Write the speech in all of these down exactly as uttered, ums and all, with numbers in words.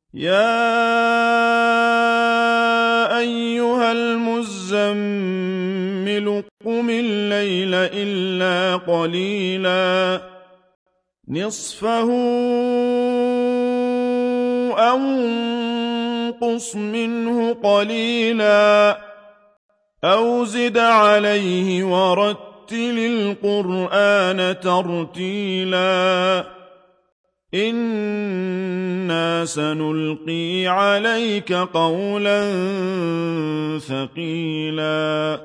يَا أَيُّهَا الْمُزَّمِّلُ قُمِ اللَّيْلَ إِلَّا قَلِيلًا نِّصْفَهُ أَوِ انقُصْ مِنْهُ قَلِيلًا أَوْ زِدْ عَلَيْهِ وَرَتِّلِ الْقُرْآنَ تَرْتِيلًا إِنَّا سَنُلْقِي عَلَيْكَ قَوْلًا ثَقِيلًا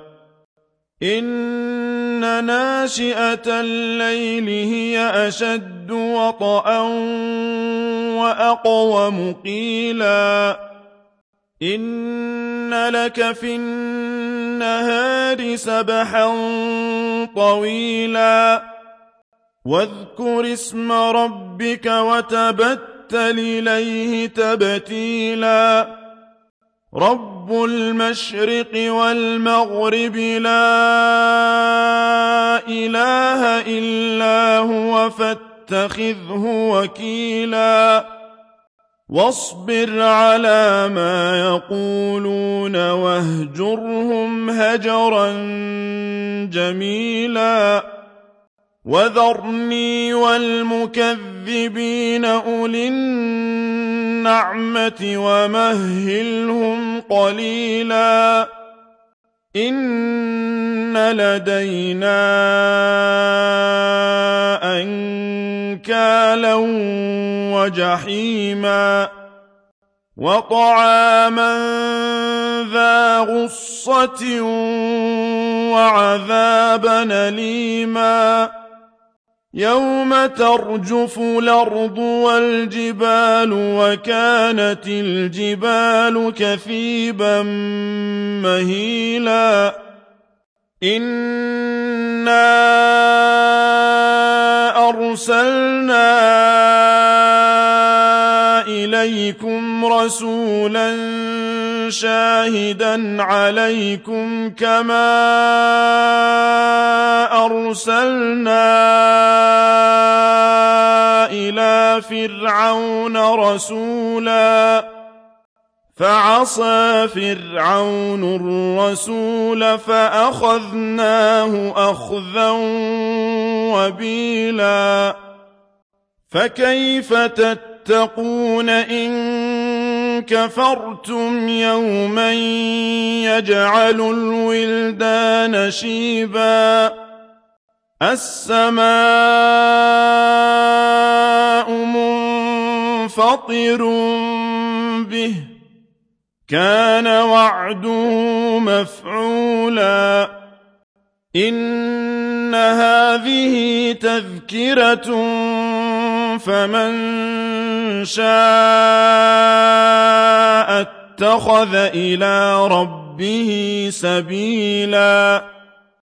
إِنَّ نَاشِئَةَ اللَّيْلِ هِيَ أَشَدُّ وَطْئًا وَأَقْوَمُ قِيلًا إِنَّ لَكَ فِي النَّهَارِ سَبْحًا طَوِيلًا وَاذْكُرِ اسْمَ رَبِّكَ وَتَبَتَّلْ إِلَيْهِ تَبْتِيلًا رَبُّ الْمَشْرِقِ وَالْمَغْرِبِ لَا إِلَٰهَ إِلَّا هُوَ فَاتَّخِذْهُ وَكِيلًا وَاصْبِرْ عَلَىٰ مَا يَقُولُونَ وَاهْجُرْهُمْ هَجْرًا جَمِيلًا وَذَرْنِي وَالْمُكَذِّبِينَ أُولِي النَّعْمَةِ وَمَهِّلْهُمْ قَلِيلًا إِنَّ لَدَيْنَا أَنكَالًا وَجَحِيمًا وَطَعَامًا ذَا غُصَّةٍ وَعَذَابًا أَلِيمًا يَوْمَ تَرْجُفُ الْأَرْضُ وَالْجِبَالُ وَكَانَتِ الْجِبَالُ كَثِيبًا مَّهِيلًا إِنَّا أَرْسَلْنَا إِلَيْكُمْ رَسُولًا شَاهِدًا عَلَيْكُمْ كَمَا أَرْسَلْنَا إِلَىٰ فِرْعَوْنَ رَسُولًا فَعَصَىٰ فِرْعَوْنُ الرَّسُولَ فَأَخَذْنَاهُ أَخْذًا وَبِيلًا فَكَيْفَ تَتَّقُونَ إِن كَفَرْتُمْ يَوْمًا يَجْعَلُ الْوِلْدَانَ شِيبًا السَّمَاءُ مُنفَطِرٌ بِهِ كَانَ وَعْدُهُ مَفْعُولًا إِنَّ هَٰذِهِ تَذْكِرَةٌ فَمَن شَاءَ اتَّخَذَ إِلَىٰ رَبِّهِ سَبِيلًا